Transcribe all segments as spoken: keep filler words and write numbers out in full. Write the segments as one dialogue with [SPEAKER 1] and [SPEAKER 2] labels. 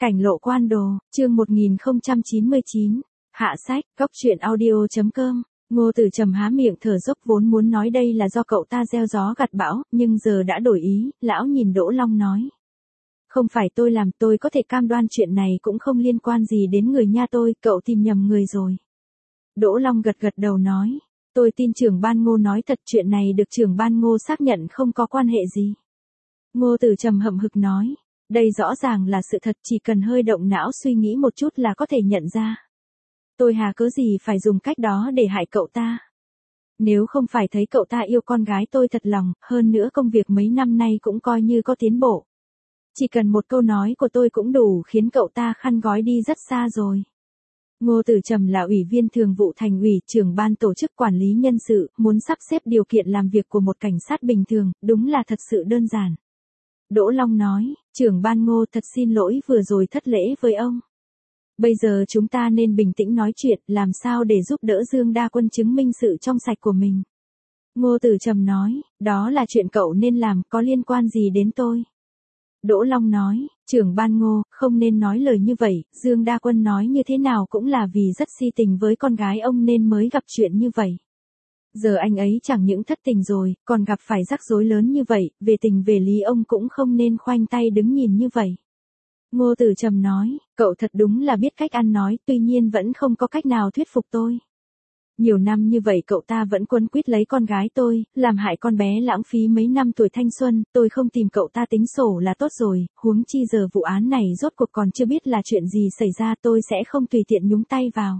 [SPEAKER 1] Cảnh lộ quan đồ, chương một nghìn không trăm chín mươi chín. Hạ sách, cóc truyện audio.com. Ngô Tử Trầm há miệng thở dốc vốn muốn nói đây là do cậu ta gieo gió gặt bão, nhưng giờ đã đổi ý, lão nhìn Đỗ Long nói. Không phải tôi làm, tôi có thể cam đoan chuyện này cũng không liên quan gì đến người nha tôi, cậu tìm nhầm người rồi. Đỗ Long gật gật đầu nói. Tôi tin trưởng ban Ngô nói thật, chuyện này được trưởng ban Ngô xác nhận không có quan hệ gì. Ngô Tử Trầm hậm hực nói. Đây rõ ràng là sự thật, chỉ cần hơi động não suy nghĩ một chút là có thể nhận ra. Tôi hà cớ gì phải dùng cách đó để hại cậu ta. Nếu không phải thấy cậu ta yêu con gái tôi thật lòng, hơn nữa công việc mấy năm nay cũng coi như có tiến bộ. Chỉ cần một câu nói của tôi cũng đủ khiến cậu ta khăn gói đi rất xa rồi. Ngô Tử Trầm là ủy viên thường vụ thành ủy, trưởng ban tổ chức quản lý nhân sự, muốn sắp xếp điều kiện làm việc của một cảnh sát bình thường, đúng là thật sự đơn giản. Đỗ Long nói, trưởng ban Ngô thật xin lỗi vừa rồi thất lễ với ông. Bây giờ chúng ta nên bình tĩnh nói chuyện, làm sao để giúp đỡ Dương Đa Quân chứng minh sự trong sạch của mình. Ngô Tử Trầm nói, đó là chuyện cậu nên làm, có liên quan gì đến tôi. Đỗ Long nói, trưởng ban Ngô, không nên nói lời như vậy, Dương Đa Quân nói như thế nào cũng là vì rất si tình với con gái ông nên mới gặp chuyện như vậy. Giờ anh ấy chẳng những thất tình rồi, còn gặp phải rắc rối lớn như vậy, về tình về lý ông cũng không nên khoanh tay đứng nhìn như vậy. Ngô Tử Trầm nói, cậu thật đúng là biết cách ăn nói, tuy nhiên vẫn không có cách nào thuyết phục tôi. Nhiều năm như vậy cậu ta vẫn quấn quýt lấy con gái tôi, làm hại con bé lãng phí mấy năm tuổi thanh xuân, tôi không tìm cậu ta tính sổ là tốt rồi, huống chi giờ vụ án này rốt cuộc còn chưa biết là chuyện gì xảy ra, tôi sẽ không tùy tiện nhúng tay vào.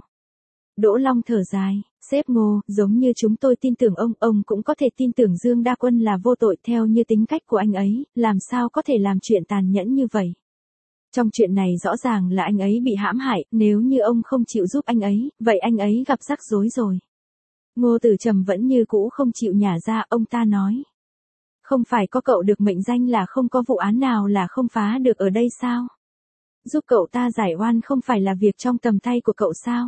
[SPEAKER 1] Đỗ Long thở dài, sếp Ngô, giống như chúng tôi tin tưởng ông, ông cũng có thể tin tưởng Dương Đa Quân là vô tội theo như tính cách của anh ấy, làm sao có thể làm chuyện tàn nhẫn như vậy. Trong chuyện này rõ ràng là anh ấy bị hãm hại, nếu như ông không chịu giúp anh ấy, vậy anh ấy gặp rắc rối rồi. Ngô Tử Trầm vẫn như cũ không chịu nhả ra, ông ta nói. Không phải có cậu được mệnh danh là không có vụ án nào là không phá được ở đây sao? Giúp cậu ta giải oan không phải là việc trong tầm tay của cậu sao?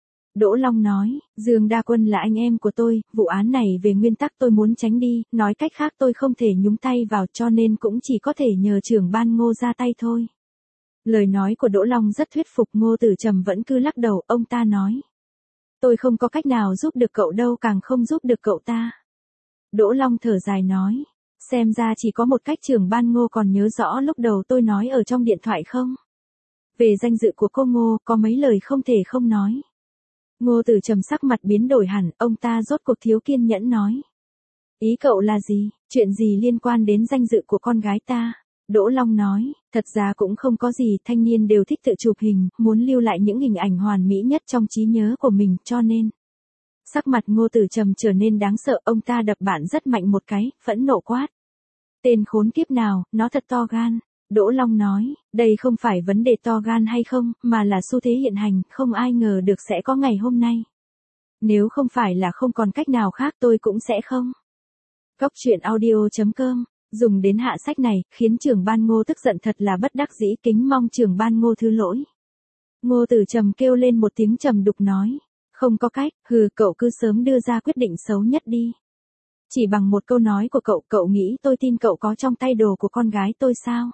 [SPEAKER 1] Đỗ Long nói, Dương Đa Quân là anh em của tôi, vụ án này về nguyên tắc tôi muốn tránh đi, nói cách khác tôi không thể nhúng tay vào cho nên cũng chỉ có thể nhờ trưởng ban Ngô ra tay thôi. Lời nói của Đỗ Long rất thuyết phục, Ngô Tử Trầm vẫn cứ lắc đầu, ông ta nói. Tôi không có cách nào giúp được cậu đâu, càng không giúp được cậu ta. Đỗ Long thở dài nói, xem ra chỉ có một cách, trưởng ban Ngô còn nhớ rõ lúc đầu tôi nói ở trong điện thoại không? Về danh dự của cô Ngô, có mấy lời không thể không nói. Ngô Tử Trầm sắc mặt biến đổi hẳn, ông ta rốt cuộc thiếu kiên nhẫn nói. Ý cậu là gì, chuyện gì liên quan đến danh dự của con gái ta? Đỗ Long nói, thật ra cũng không có gì, thanh niên đều thích tự chụp hình, muốn lưu lại những hình ảnh hoàn mỹ nhất trong trí nhớ của mình, cho nên. Sắc mặt Ngô Tử Trầm trở nên đáng sợ, ông ta đập bạn rất mạnh một cái, phẫn nộ quát. Tên khốn kiếp nào, nó thật to gan. Đỗ Long nói, đây không phải vấn đề to gan hay không, mà là xu thế hiện hành, không ai ngờ được sẽ có ngày hôm nay. Nếu không phải là không còn cách nào khác tôi cũng sẽ không. Cóc truyện audio.com. Dùng đến hạ sách này, khiến trưởng ban Ngô tức giận thật là bất đắc dĩ, kính mong trưởng ban Ngô thứ lỗi. Ngô Tử Trầm kêu lên một tiếng trầm đục nói. Không có cách, hừ, cậu cứ sớm đưa ra quyết định xấu nhất đi. Chỉ bằng một câu nói của cậu, cậu nghĩ tôi tin cậu có trong tay đồ của con gái tôi sao?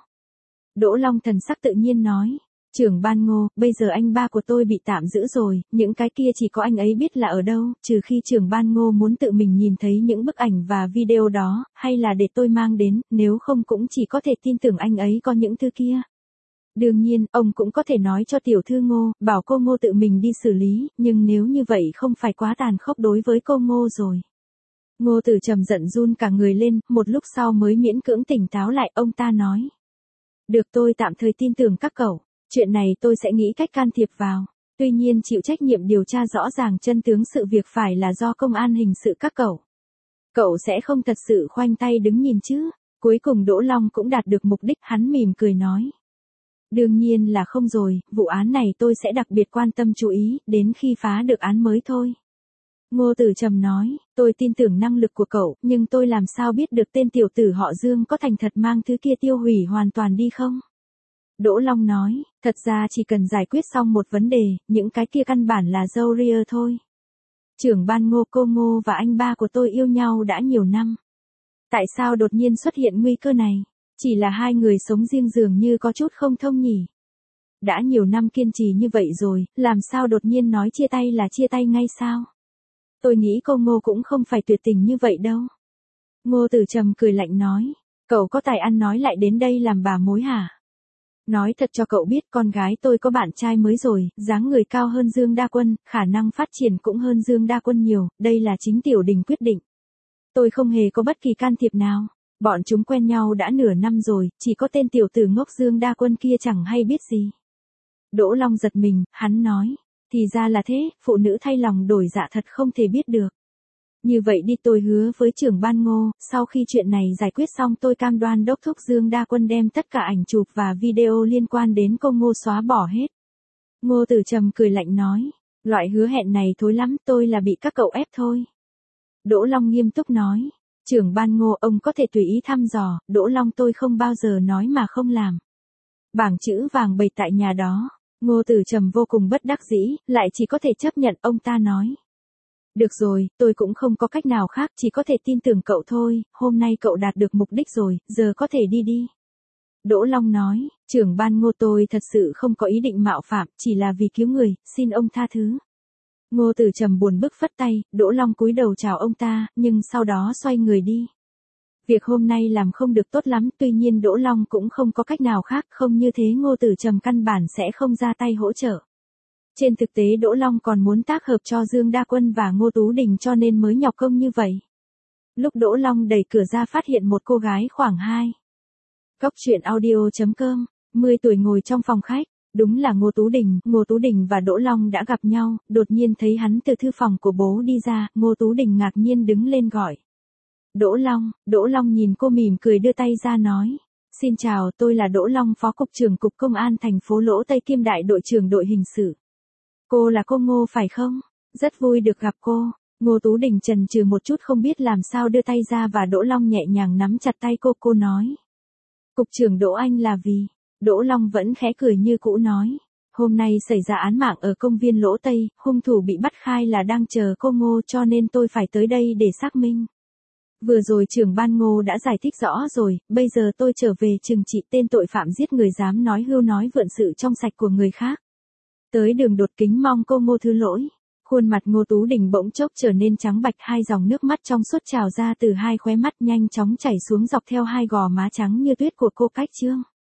[SPEAKER 1] Đỗ Long thần sắc tự nhiên nói. Trưởng ban Ngô, bây giờ anh ba của tôi bị tạm giữ rồi, những cái kia chỉ có anh ấy biết là ở đâu, trừ khi trưởng ban Ngô muốn tự mình nhìn thấy những bức ảnh và video đó, hay là để tôi mang đến, nếu không cũng chỉ có thể tin tưởng anh ấy có những thứ kia. Đương nhiên, ông cũng có thể nói cho tiểu thư Ngô, bảo cô Ngô tự mình đi xử lý, nhưng nếu như vậy không phải quá tàn khốc đối với cô Ngô rồi. Ngô Tử Trầm giận run cả người lên, một lúc sau mới miễn cưỡng tỉnh táo lại, ông ta nói. Được, tôi tạm thời tin tưởng các cậu. Chuyện này tôi sẽ nghĩ cách can thiệp vào. Tuy nhiên chịu trách nhiệm điều tra rõ ràng chân tướng sự việc phải là do công an hình sự các cậu. Cậu sẽ không thật sự khoanh tay đứng nhìn chứ? Cuối cùng Đỗ Long cũng đạt được mục đích, hắn mỉm cười nói. Đương nhiên là không rồi, vụ án này tôi sẽ đặc biệt quan tâm chú ý, đến khi phá được án mới thôi. Ngô Tử Trầm nói, tôi tin tưởng năng lực của cậu, nhưng tôi làm sao biết được tên tiểu tử họ Dương có thành thật mang thứ kia tiêu hủy hoàn toàn đi không? Đỗ Long nói, thật ra chỉ cần giải quyết xong một vấn đề, những cái kia căn bản là râu ria thôi. Trưởng ban Ngô, cô Ngô và anh ba của tôi yêu nhau đã nhiều năm. Tại sao đột nhiên xuất hiện nguy cơ này? Chỉ là hai người sống riêng dường như có chút không thông nhỉ? đã nhiều năm kiên trì như vậy rồi, làm sao đột nhiên nói chia tay là chia tay ngay sao? Tôi nghĩ cô Ngô cũng không phải tuyệt tình như vậy đâu. Ngô Tử Trầm cười lạnh nói, cậu có tài ăn nói lại đến đây làm bà mối hả? Nói thật cho cậu biết con gái tôi có bạn trai mới rồi, dáng người cao hơn Dương Đa Quân, khả năng phát triển cũng hơn Dương Đa Quân nhiều, đây là chính Tiểu Đình quyết định. Tôi không hề có bất kỳ can thiệp nào. Bọn chúng quen nhau đã nửa năm rồi, chỉ có tên tiểu tử ngốc Dương Đa Quân kia chẳng hay biết gì. Đỗ Long giật mình, hắn nói, thì ra là thế, phụ nữ thay lòng đổi dạ thật không thể biết được. Như vậy đi, tôi hứa với trưởng ban Ngô, sau khi chuyện này giải quyết xong tôi cam đoan đốc thúc Dương Đa Quân đem tất cả ảnh chụp và video liên quan đến cô Ngô xóa bỏ hết. Ngô Tử Trầm cười lạnh nói, loại hứa hẹn này thối lắm, tôi là bị các cậu ép thôi. Đỗ Long nghiêm túc nói, trưởng ban Ngô ông có thể tùy ý thăm dò, Đỗ Long tôi không bao giờ nói mà không làm. Bảng chữ vàng bày tại nhà đó, Ngô Tử Trầm vô cùng bất đắc dĩ, lại chỉ có thể chấp nhận. Ông ta nói, được rồi, tôi cũng không có cách nào khác, chỉ có thể tin tưởng cậu thôi, hôm nay cậu đạt được mục đích rồi, giờ có thể đi đi. Đỗ Long nói, trưởng ban Ngô tôi thật sự không có ý định mạo phạm, chỉ là vì cứu người, xin ông tha thứ. Ngô Tử Trầm buồn bực phất tay, Đỗ Long cúi đầu chào ông ta, nhưng sau đó xoay người đi. Việc hôm nay làm không được tốt lắm, tuy nhiên Đỗ Long cũng không có cách nào khác, không như thế Ngô Tử Trầm căn bản sẽ không ra tay hỗ trợ. Trên thực tế Đỗ Long còn muốn tác hợp cho Dương Đa Quân và Ngô Tú Đình cho nên mới nhọc công như vậy. Lúc Đỗ Long đẩy cửa ra phát hiện một cô gái khoảng hai. Cóc truyện audio chấm com, mười tuổi ngồi trong phòng khách. Đúng là Ngô Tú Đình, Ngô Tú Đình và Đỗ Long đã gặp nhau, đột nhiên thấy hắn từ thư phòng của bố đi ra, Ngô Tú Đình ngạc nhiên đứng lên gọi. Đỗ Long, Đỗ Long nhìn cô mỉm cười đưa tay ra nói. Xin chào, tôi là Đỗ Long, Phó Cục trưởng Cục Công an thành phố Lỗ Tây kiêm đại đội trưởng đội hình sự. Cô là cô Ngô phải không? Rất vui được gặp cô. Ngô Tú Đình chần chừ một chút không biết làm sao đưa tay ra và Đỗ Long nhẹ nhàng nắm chặt tay cô, cô nói. Cục trưởng Đỗ anh là vì... Đỗ Long vẫn khẽ cười như cũ nói. Hôm nay xảy ra án mạng ở công viên Lỗ Tây, hung thủ bị bắt khai là đang chờ cô Ngô cho nên tôi phải tới đây để xác minh. Vừa rồi trưởng ban Ngô đã giải thích rõ rồi, bây giờ tôi trở về trừng trị tên tội phạm giết người dám nói hưu nói vượn sự trong sạch của người khác. Tới đường đột kính mong cô Ngô thứ lỗi. Khuôn mặt Ngô Tú Đình bỗng chốc trở nên trắng bạch, hai dòng nước mắt trong suốt trào ra từ hai khóe mắt nhanh chóng chảy xuống dọc theo hai gò má trắng như tuyết của cô Cách Trương.